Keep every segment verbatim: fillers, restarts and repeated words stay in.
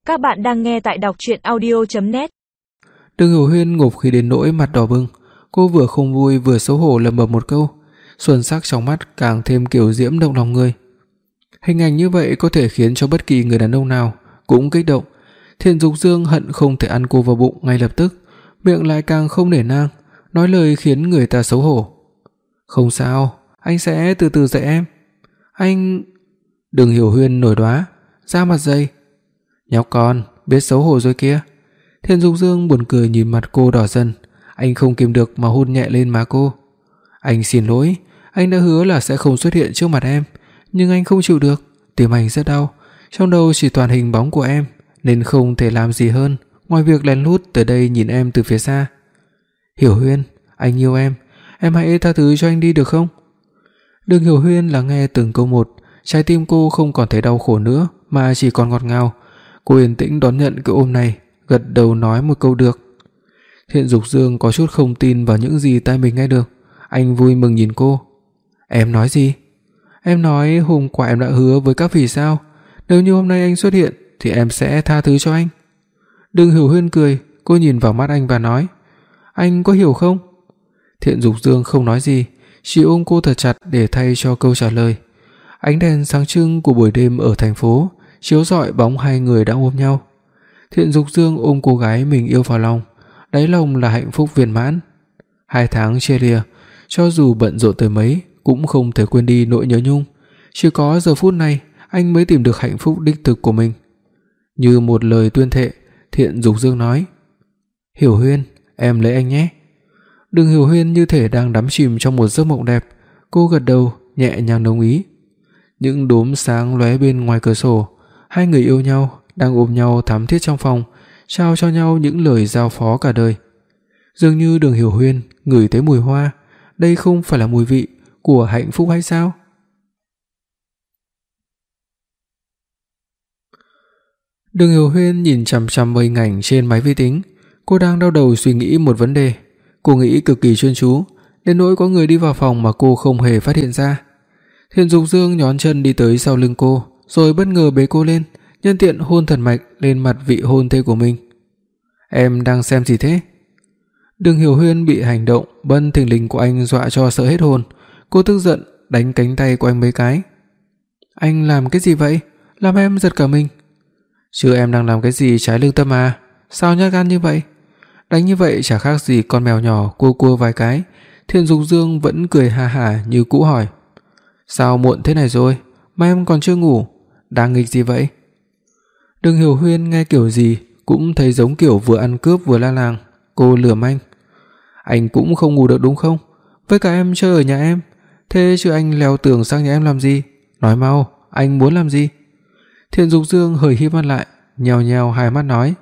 Các bạn đang nghe tại đọc truyện audio chấm net. Đường Hiểu Huyên ngộp khi đến nỗi mặt đỏ bừng, cô vừa không vui vừa xấu hổ lẩm bẩm một câu, xuân sắc trong mắt càng thêm kiều diễm động lòng người. Hình ảnh như vậy có thể khiến cho bất kỳ người đàn ông nào cũng kích động. Thiện Dục Dương hận không thể ăn cô vào bụng ngay lập tức, miệng lại càng không nể nang, nói lời khiến người ta xấu hổ. "Không sao, anh sẽ từ từ dạy em." "Anh..." Đường Hiểu Huyên nổi đoá, da mặt dày. "Nhóc con, biết xấu hổ rồi kia." Thiện Dục Dương buồn cười nhìn mặt cô đỏ dần, anh không kìm được mà hôn nhẹ lên má cô. "Anh xin lỗi, anh đã hứa là sẽ không xuất hiện trước mặt em, nhưng anh không chịu được, tim anh rất đau, trong đầu chỉ toàn hình bóng của em, nên không thể làm gì hơn ngoài việc lén lút tới đây nhìn em từ phía xa." "Hiểu Huyên, anh yêu em, em hãy tha thứ cho anh đi được không?" Đường Hiểu Huyên lắng nghe từng câu một, trái tim cô không còn thấy đau khổ nữa mà chỉ còn ngọt ngào. Cô yên tĩnh đón nhận cái ôm này, gật đầu nói một câu được. Thiện Dục Dương có chút không tin vào những gì tai mình nghe được, anh vui mừng nhìn cô. "Em nói gì?" "Em nói hôm qua em đã hứa với các vì sao, nếu như hôm nay anh xuất hiện thì em sẽ tha thứ cho anh." Đường Hiểu Huyên cười, cô nhìn vào mắt anh và nói, "Anh có hiểu không?" Thiện Dục Dương không nói gì, chỉ ôm cô thật chặt để thay cho câu trả lời. Ánh đèn sáng trưng của buổi đêm ở thành phố chiếu rọi bóng hai người đang ôm nhau. Thiện Dục Dương ôm cô gái mình yêu vào lòng, đáy lòng là hạnh phúc viên mãn. Hai tháng chia lìa, cho dù bận rộn tới mấy cũng không thể quên đi nỗi nhớ nhung. Chỉ có giờ phút này anh mới tìm được hạnh phúc đích thực của mình. Như một lời tuyên thệ, Thiện Dục Dương nói, "Hiểu Huyên, em lấy anh nhé." Đường Hiểu Huyên như thể đang đắm chìm trong một giấc mộng đẹp, cô gật đầu nhẹ nhàng đồng ý. Những đốm sáng lóe bên ngoài cửa sổ, hai người yêu nhau đang ôm nhau thắm thiết trong phòng, trao cho nhau những lời giao phó cả đời. Dường như Đường Hiểu Huyên ngửi thấy mùi hoa, đây không phải là mùi vị của hạnh phúc hay sao? Đường Hiểu Huyên nhìn chằm chằm vào hình ảnh trên máy vi tính, cô đang đau đầu suy nghĩ một vấn đề. Cô nghĩ cực kỳ chuyên chú, đến nỗi có người đi vào phòng mà cô không hề phát hiện ra. Thiện Dục Dương nhón chân đi tới sau lưng cô, rồi bất ngờ bế cô lên, nhân tiện hôn thần mạch lên mặt vị hôn thê của mình. "Em đang xem gì thế?" Đường Hiểu Huyên bị hành động bất thình lình của anh dọa cho sợ hết hồn, cô tức giận đánh cánh tay của anh mấy cái. "Anh làm cái gì vậy? Làm em giật cả mình." "Chứ em đang làm cái gì trái lương tâm à? Sao nhát gan như vậy?" Đánh như vậy chả khác gì con mèo nhỏ cua cua vài cái. Thiện Dục Dương vẫn cười ha hả như cũ hỏi, "Sao muộn thế này rồi mà em còn chưa ngủ, đang nghịch gì vậy?" Đường Hiểu Huyên nghe kiểu gì cũng thấy giống kiểu vừa ăn cướp vừa la làng, cô lườm anh, "Anh cũng không ngủ được đúng không? Với cả em chơi ở nhà em, thế chứ anh leo tường sang nhà em làm gì? Nói mau, anh muốn làm gì?" Thiện Dục Dương hơi híp mắt lại, nheo nheo hai mắt nói,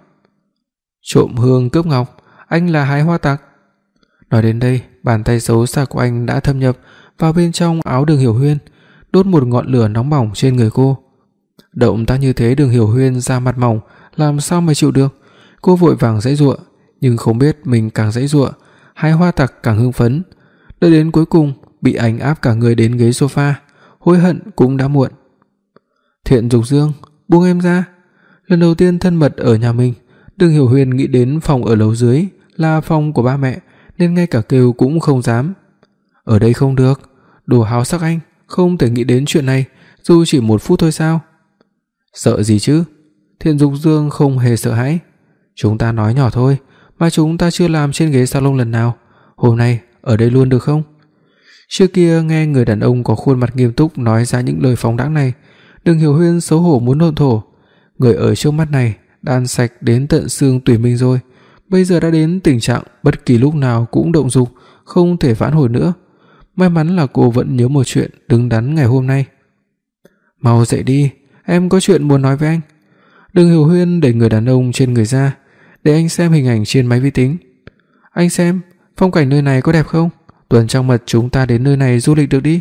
"Trộm hương cướp ngọc, anh là hái hoa tặc." Nói đến đây, bàn tay xấu xa của anh đã thâm nhập vào bên trong áo Đường Hiểu Huyên, đốt một ngọn lửa nóng bỏng trên người cô. Động tác như thế Đường Hiểu Huyên da mặt mỏng làm sao mà chịu được, cô vội vàng giãy giụa, nhưng không biết mình càng giãy giụa, hái hoa tặc càng hưng phấn. Đợi đến cuối cùng bị anh áp cả người đến ghế sofa, hối hận cũng đã muộn. "Thiện Dục Dương, buông em ra." Lần đầu tiên thân mật ở nhà mình, Đường Hiểu Huyên nghĩ đến phòng ở lầu dưới là phòng của ba mẹ, nên ngay cả kêu cũng không dám. "Ở đây không được, đồ háo sắc anh, không thể nghĩ đến chuyện này, dù chỉ một phút thôi sao?" "Sợ gì chứ?" Thiện Dục Dương không hề sợ hãi. "Chúng ta nói nhỏ thôi, mà chúng ta chưa làm trên ghế salon lần nào, hôm nay ở đây luôn được không?" Trước kia nghe người đàn ông có khuôn mặt nghiêm túc nói ra những lời phóng đãng này, Đường Hiểu Huyên xấu hổ muốn hôn thổ. Người ở trước mắt này đan sạch đến tận xương tủy mình rồi, bây giờ đã đến tình trạng bất kỳ lúc nào cũng động dục, không thể vãn hồi nữa. May mắn là cô vẫn nhớ một chuyện đứng đắn ngày hôm nay. "Mau dậy đi, em có chuyện muốn nói với anh." Đường Hiểu Huyên đẩy người đàn ông trên người ra, để anh xem hình ảnh trên máy vi tính. "Anh xem, phong cảnh nơi này có đẹp không? Tuần trăng mật chúng ta đến nơi này du lịch được đi."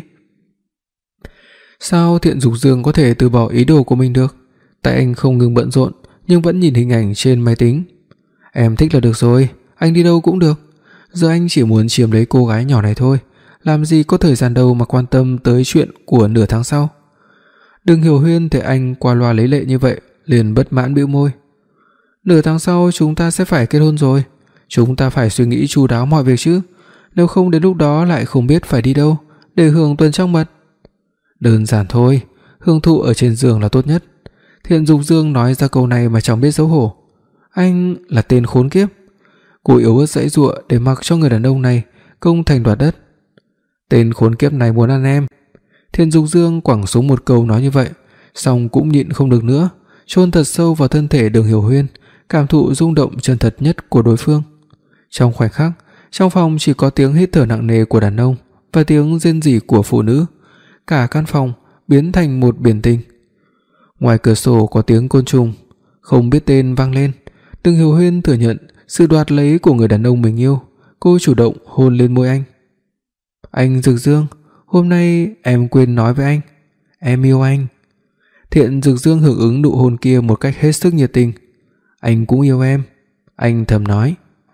Sao Thiện Dục Dương có thể từ bỏ ý đồ của mình được? Tại anh không ngừng bận rộn nhưng vẫn nhìn hình ảnh trên máy tính. "Em thích là được rồi, anh đi đâu cũng được. Giờ anh chỉ muốn chiếm lấy cô gái nhỏ này thôi, làm gì có thời gian đâu mà quan tâm tới chuyện của nửa tháng sau." Đường Hiểu Huyên thấy anh qua loa lấy lệ như vậy, liền bất mãn bĩu môi. Nửa tháng sau chúng ta sẽ phải kết hôn rồi. Chúng ta phải suy nghĩ chu đáo mọi việc chứ. Nếu không đến lúc đó lại không biết phải đi đâu để hưởng tuần trăng mật. Đơn giản thôi, hưởng thụ ở trên giường là tốt nhất. Thiện Dục Dương nói ra câu này mà chẳng biết xấu hổ. Anh là tên khốn kiếp. Cô yếu ớt giãy giụa để mặc cho người đàn ông này công thành đoạt đất. Tên khốn kiếp này muốn ăn em. Thiện Dục Dương quẳng xuống một câu nói như vậy, xong cũng nhịn không được nữa, chôn thật sâu vào thân thể Đường Hiểu Huyên, cảm thụ rung động chân thật nhất của đối phương. Trong khoảnh khắc, trong phòng chỉ có tiếng hít thở nặng nề của đàn ông và tiếng rên rỉ của phụ nữ. Cả căn phòng biến thành một biển tình. Ngoài cửa sổ có tiếng côn trùng không biết tên vang lên. Đường Hiểu Huyên thừa nhận sự đoạt lấy của người đàn ông mình yêu. Cô chủ động hôn lên môi anh. Anh Dực Dương, hôm nay em quên nói với anh, em yêu anh. Thiện Dực Dương hưởng ứng nụ hôn kia một cách hết sức nhiệt tình. Anh cũng yêu em, anh thầm nói.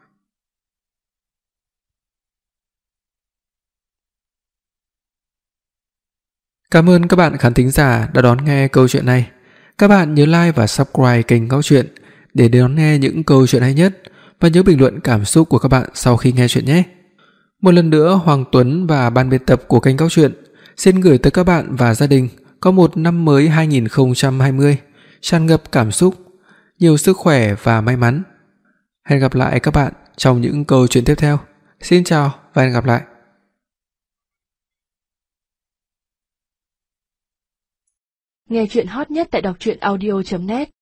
Cảm ơn các bạn khán thính giả đã đón nghe câu chuyện này. Các bạn nhớ like và subscribe kênh Góc Truyện để đón nghe những câu chuyện hay nhất, và nhớ bình luận cảm xúc của các bạn sau khi nghe chuyện nhé. Một lần nữa, Hoàng Tuấn và ban biên tập của kênh Góc Truyện xin gửi tới các bạn và gia đình có một năm mới hai không hai không tràn ngập cảm xúc, nhiều sức khỏe và may mắn. Hẹn gặp lại các bạn trong những câu chuyện tiếp theo. Xin chào và hẹn gặp lại. Nghe chuyện hot nhất tại đọc truyện audio chấm net.